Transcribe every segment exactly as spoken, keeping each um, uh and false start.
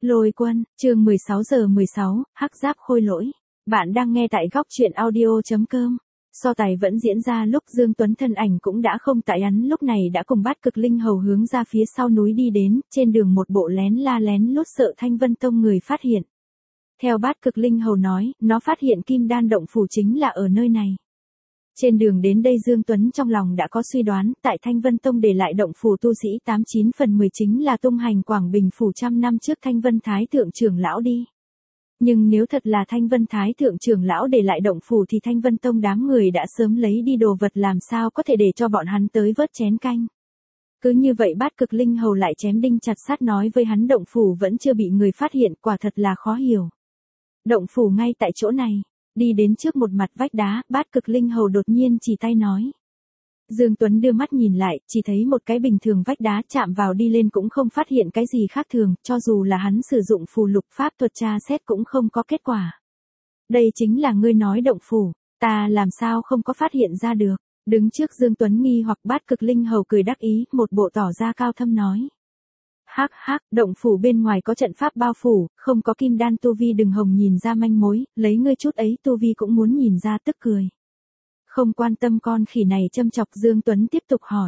Lôi Quân, chương mười sáu giờ mười sáu, Hắc Giáp Khôi Lỗi. Bạn đang nghe tại góc truyện audio chấm com. So tài vẫn diễn ra lúc Dương Tuấn thân ảnh cũng đã không tại, hắn lúc này đã cùng Bát Cực Linh Hầu hướng ra phía sau núi đi đến, trên đường một bộ lén la lén lút sợ Thanh Vân Tông người phát hiện. Theo Bát Cực Linh Hầu nói, nó phát hiện Kim Đan động phủ chính là ở nơi này. Trên đường đến đây Dương Tuấn trong lòng đã có suy đoán, tại Thanh Vân Tông để lại động phủ tu sĩ tám chín phần mười chính là tung hành Quảng Bình phủ trăm năm trước Thanh Vân Thái Thượng trưởng lão đi. Nhưng nếu thật là Thanh Vân Thái Thượng trưởng lão để lại động phủ thì Thanh Vân Tông đám người đã sớm lấy đi đồ vật, làm sao có thể để cho bọn hắn tới vớt chén canh. Cứ như vậy Bát Cực Linh Hầu lại chém đinh chặt sắt nói với hắn động phủ vẫn chưa bị người phát hiện, quả thật là khó hiểu. Động phủ ngay tại chỗ này. Đi đến trước một mặt vách đá, Bát Cực Linh Hầu đột nhiên chỉ tay nói. Dương Tuấn đưa mắt nhìn lại, chỉ thấy một cái bình thường vách đá, chạm vào đi lên cũng không phát hiện cái gì khác thường, cho dù là hắn sử dụng phù lục pháp thuật tra xét cũng không có kết quả. Đây chính là ngươi nói động phủ, ta làm sao không có phát hiện ra được. Đứng trước Dương Tuấn nghi hoặc, Bát Cực Linh Hầu cười đắc ý, một bộ tỏ ra cao thâm nói. Hắc hắc, động phủ bên ngoài có trận pháp bao phủ, không có kim đan tu vi đừng hòng nhìn ra manh mối, lấy ngươi chút ấy tu vi cũng muốn nhìn ra, tức cười. Không quan tâm con khỉ này châm chọc, Dương Tuấn tiếp tục hỏi.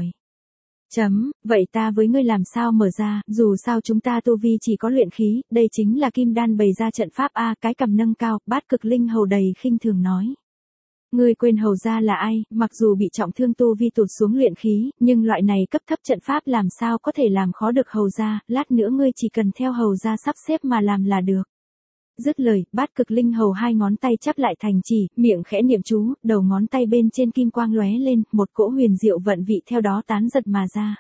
Chấm, vậy ta với ngươi làm sao mở ra, dù sao chúng ta tu vi chỉ có luyện khí, đây chính là kim đan bày ra trận pháp a. Cái cầm nâng cao, Bát Cực Linh Hầu đầy khinh thường nói. Ngươi quên hầu gia là ai, mặc dù bị trọng thương tu vi tụt xuống luyện khí, nhưng loại này cấp thấp trận pháp làm sao có thể làm khó được hầu gia, lát nữa ngươi chỉ cần theo hầu gia sắp xếp mà làm là được. Dứt lời, Bát Cực Linh Hầu hai ngón tay chắp lại thành chỉ, miệng khẽ niệm chú, đầu ngón tay bên trên kim quang lóe lên, một cỗ huyền diệu vận vị theo đó tán giật mà ra.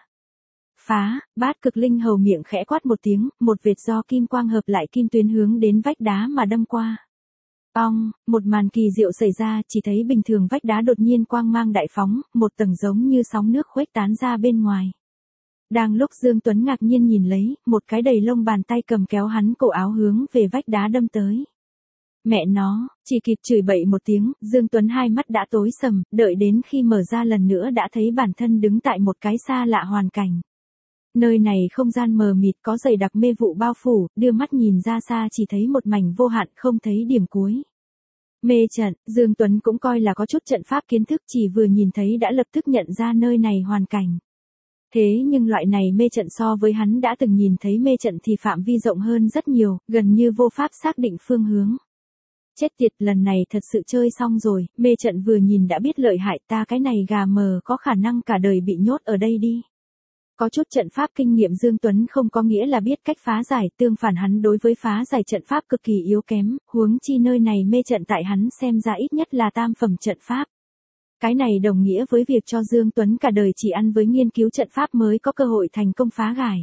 Phá, Bát Cực Linh Hầu miệng khẽ quát một tiếng, một vệt do kim quang hợp lại kim tuyến hướng đến vách đá mà đâm qua. Ong, một màn kỳ diệu xảy ra, chỉ thấy bình thường vách đá đột nhiên quang mang đại phóng, một tầng giống như sóng nước khuếch tán ra bên ngoài. Đang lúc Dương Tuấn ngạc nhiên nhìn lấy, một cái đầy lông bàn tay cầm kéo hắn cổ áo hướng về vách đá đâm tới. Mẹ nó, chỉ kịp chửi bậy một tiếng, Dương Tuấn hai mắt đã tối sầm, đợi đến khi mở ra lần nữa đã thấy bản thân đứng tại một cái xa lạ hoàn cảnh. Nơi này không gian mờ mịt, có dày đặc mê vụ bao phủ, đưa mắt nhìn ra xa chỉ thấy một mảnh vô hạn, không thấy điểm cuối. Mê trận, Dương Tuấn cũng coi là có chút trận pháp kiến thức, chỉ vừa nhìn thấy đã lập tức nhận ra nơi này hoàn cảnh. Thế nhưng loại này mê trận so với hắn đã từng nhìn thấy mê trận thì phạm vi rộng hơn rất nhiều, gần như vô pháp xác định phương hướng. Chết tiệt, lần này thật sự chơi xong rồi, mê trận vừa nhìn đã biết lợi hại, ta cái này gà mờ có khả năng cả đời bị nhốt ở đây đi. Có chút trận pháp kinh nghiệm Dương Tuấn không có nghĩa là biết cách phá giải, tương phản hắn đối với phá giải trận pháp cực kỳ yếu kém, huống chi nơi này mê trận tại hắn xem ra ít nhất là tam phẩm trận pháp. Cái này đồng nghĩa với việc cho Dương Tuấn cả đời chỉ ăn với nghiên cứu trận pháp mới có cơ hội thành công phá giải.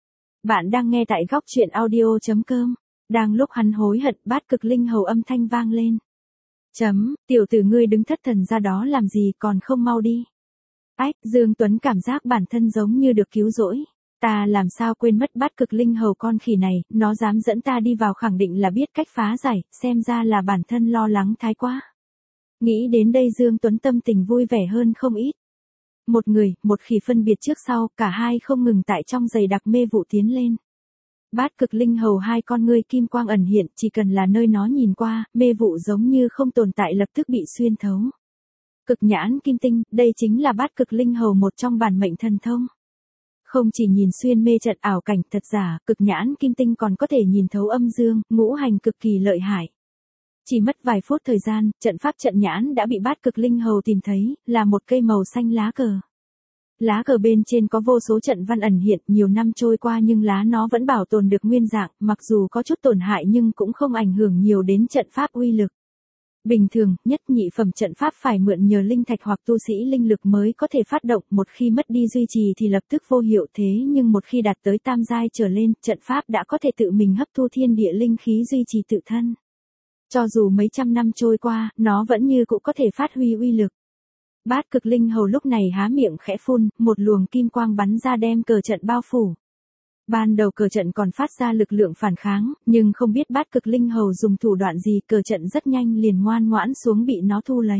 Bạn đang nghe tại góc truyện audio chấm com. Đang lúc hắn hối hận, Bát Cực Linh Hầu âm thanh vang lên. Chấm, tiểu tử ngươi đứng thất thần ra đó làm gì, còn không mau đi. Ách, Dương Tuấn cảm giác bản thân giống như được cứu rỗi. Ta làm sao quên mất Bát Cực Linh Hầu con khỉ này, nó dám dẫn ta đi vào khẳng định là biết cách phá giải, xem ra là bản thân lo lắng thái quá. Nghĩ đến đây Dương Tuấn tâm tình vui vẻ hơn không ít. Một người, một khỉ phân biệt trước sau, cả hai không ngừng tại trong dày đặc mê vụ tiến lên. Bát Cực Linh Hầu hai con ngươi kim quang ẩn hiện, chỉ cần là nơi nó nhìn qua, mê vụ giống như không tồn tại lập tức bị xuyên thấu. Cực nhãn kim tinh, đây chính là Bát Cực Linh Hầu một trong bản mệnh thần thông. Không chỉ nhìn xuyên mê trận ảo cảnh thật giả, cực nhãn kim tinh còn có thể nhìn thấu âm dương, ngũ hành cực kỳ lợi hại. Chỉ mất vài phút thời gian, trận pháp trận nhãn đã bị Bát Cực Linh Hầu tìm thấy, là một cây màu xanh lá cờ. Lá cờ bên trên có vô số trận văn ẩn hiện, nhiều năm trôi qua nhưng lá nó vẫn bảo tồn được nguyên dạng, mặc dù có chút tổn hại nhưng cũng không ảnh hưởng nhiều đến trận pháp uy lực. Bình thường, nhất nhị phẩm trận pháp phải mượn nhờ linh thạch hoặc tu sĩ linh lực mới có thể phát động, một khi mất đi duy trì thì lập tức vô hiệu, thế nhưng một khi đạt tới tam giai trở lên, trận pháp đã có thể tự mình hấp thu thiên địa linh khí duy trì tự thân. Cho dù mấy trăm năm trôi qua, nó vẫn như cũ có thể phát huy uy lực. Bát Cực Linh Hầu lúc này há miệng khẽ phun, một luồng kim quang bắn ra đem cờ trận bao phủ. Ban đầu cờ trận còn phát ra lực lượng phản kháng, nhưng không biết Bát Cực Linh Hầu dùng thủ đoạn gì, cờ trận rất nhanh liền ngoan ngoãn xuống bị nó thu lấy.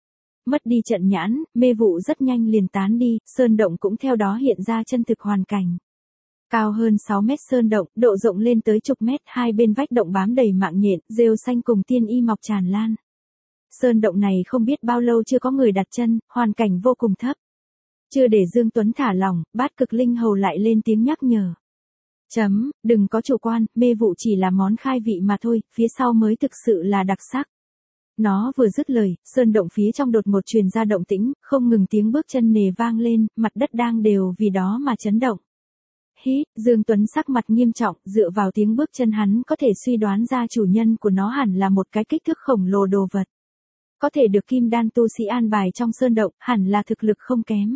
Mất đi trận nhãn, mê vụ rất nhanh liền tán đi, sơn động cũng theo đó hiện ra chân thực hoàn cảnh. Cao hơn sáu mét sơn động, độ rộng lên tới chục mét, hai bên vách động bám đầy mạng nhện, rêu xanh cùng tiên y mọc tràn lan. Sơn động này không biết bao lâu chưa có người đặt chân, hoàn cảnh vô cùng thấp. Chưa để Dương Tuấn thả lỏng, Bát Cực Linh Hầu lại lên tiếng nhắc nhở. Chấm, đừng có chủ quan, mê vụ chỉ là món khai vị mà thôi, phía sau mới thực sự là đặc sắc. Nó vừa dứt lời, sơn động phía trong đột một truyền ra động tĩnh, không ngừng tiếng bước chân nề vang lên, mặt đất đang đều vì đó mà chấn động. Hít, Dương Tuấn sắc mặt nghiêm trọng, dựa vào tiếng bước chân hắn có thể suy đoán ra chủ nhân của nó hẳn là một cái kích thước khổng lồ đồ vật. Có thể được kim đan tu sĩ an bài trong sơn động, hẳn là thực lực không kém.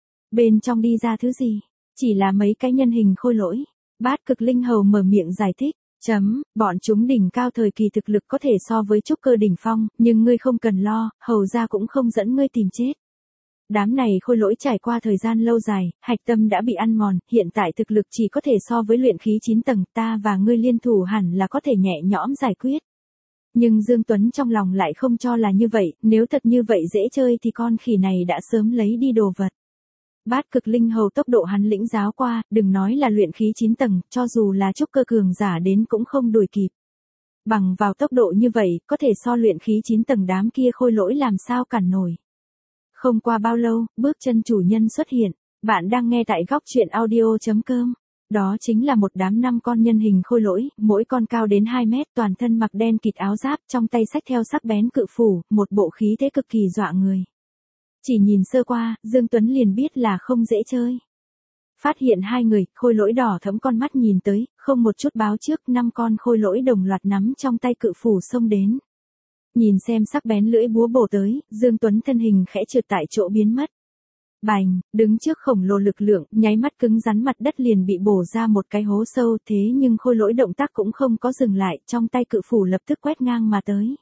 Bên trong đi ra thứ gì? Chỉ là mấy cái nhân hình khôi lỗi. Bát Cực Linh Hầu mở miệng giải thích. Chấm, bọn chúng đỉnh cao thời kỳ thực lực có thể so với trúc cơ đỉnh phong, nhưng ngươi không cần lo, hầu ra cũng không dẫn ngươi tìm chết. Đám này khôi lỗi trải qua thời gian lâu dài, hạch tâm đã bị ăn mòn, hiện tại thực lực chỉ có thể so với luyện khí chín tầng, ta và ngươi liên thủ hẳn là có thể nhẹ nhõm giải quyết. Nhưng Dương Tuấn trong lòng lại không cho là như vậy, nếu thật như vậy dễ chơi thì con khỉ này đã sớm lấy đi đồ vật. Bát Cực Linh Hầu tốc độ hắn lĩnh giáo qua, đừng nói là luyện khí chín tầng, cho dù là trúc cơ cường giả đến cũng không đuổi kịp. Bằng vào tốc độ như vậy, có thể so luyện khí chín tầng đám kia khôi lỗi làm sao cản nổi. Không qua bao lâu, bước chân chủ nhân xuất hiện, bạn đang nghe tại góc truyện audio chấm com. Đó chính là một đám năm con nhân hình khôi lỗi, mỗi con cao đến hai mét, toàn thân mặc đen kịt áo giáp, trong tay xách theo sắc bén cự phủ, một bộ khí thế cực kỳ dọa người. Chỉ nhìn sơ qua, Dương Tuấn liền biết là không dễ chơi. Phát hiện hai người, khôi lỗi đỏ thẫm con mắt nhìn tới, không một chút báo trước, năm con khôi lỗi đồng loạt nắm trong tay cự phủ xông đến. Nhìn xem sắc bén lưỡi búa bổ tới, Dương Tuấn thân hình khẽ trượt tại chỗ biến mất. Bành, đứng trước khổng lồ lực lượng, nháy mắt cứng rắn mặt đất liền bị bổ ra một cái hố sâu, thế nhưng khôi lỗi động tác cũng không có dừng lại, trong tay cự phủ lập tức quét ngang mà tới.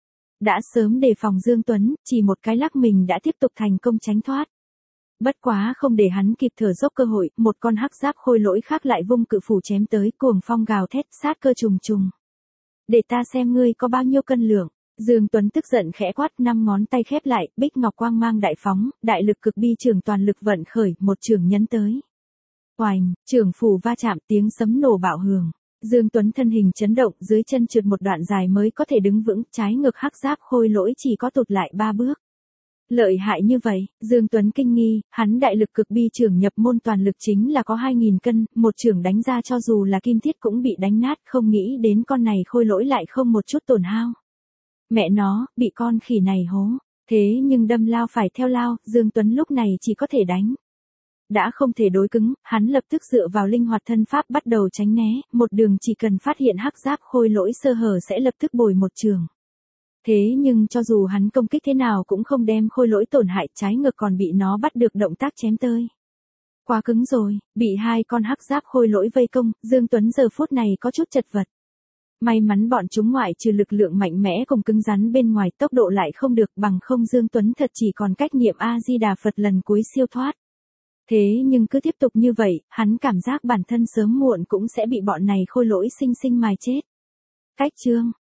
Đã sớm đề phòng Dương Tuấn, chỉ một cái lắc mình đã tiếp tục thành công tránh thoát. Bất quá không để hắn kịp thở dốc cơ hội, một con hắc giáp khôi lỗi khác lại vung cự phủ chém tới, cuồng phong gào thét, sát cơ trùng trùng. Để ta xem ngươi có bao nhiêu cân lượng. Dương Tuấn tức giận khẽ quát, năm ngón tay khép lại, bích ngọc quang mang đại phóng, đại lực cực bi trường toàn lực vận khởi, một trường nhấn tới. Oành, trường phủ va chạm, tiếng sấm nổ bạo hưởng. Dương Tuấn thân hình chấn động, dưới chân trượt một đoạn dài mới có thể đứng vững, trái ngược hắc giáp khôi lỗi chỉ có tụt lại ba bước. Lợi hại như vậy, Dương Tuấn kinh nghi, hắn đại lực cực bi trường nhập môn toàn lực chính là có hai nghìn cân, một trường đánh ra cho dù là kim thiết cũng bị đánh nát, không nghĩ đến con này khôi lỗi lại không một chút tổn hao. Mẹ nó, bị con khỉ này hố. Thế nhưng đâm lao phải theo lao, Dương Tuấn lúc này chỉ có thể đánh. Đã không thể đối cứng, hắn lập tức dựa vào linh hoạt thân pháp bắt đầu tránh né, một đường chỉ cần phát hiện hắc giáp khôi lỗi sơ hở sẽ lập tức bồi một trường. Thế nhưng cho dù hắn công kích thế nào cũng không đem khôi lỗi tổn hại, trái ngược còn bị nó bắt được động tác chém tơi. Quá cứng rồi, bị hai con hắc giáp khôi lỗi vây công, Dương Tuấn giờ phút này có chút chật vật. May mắn bọn chúng ngoại trừ lực lượng mạnh mẽ cùng cứng rắn bên ngoài, tốc độ lại không được, bằng không Dương Tuấn thật chỉ còn cách niệm A-di-đà Phật lần cuối siêu thoát. Thế nhưng cứ tiếp tục như vậy, hắn cảm giác bản thân sớm muộn cũng sẽ bị bọn này khôi lỗi sinh sinh mài chết. Cách chương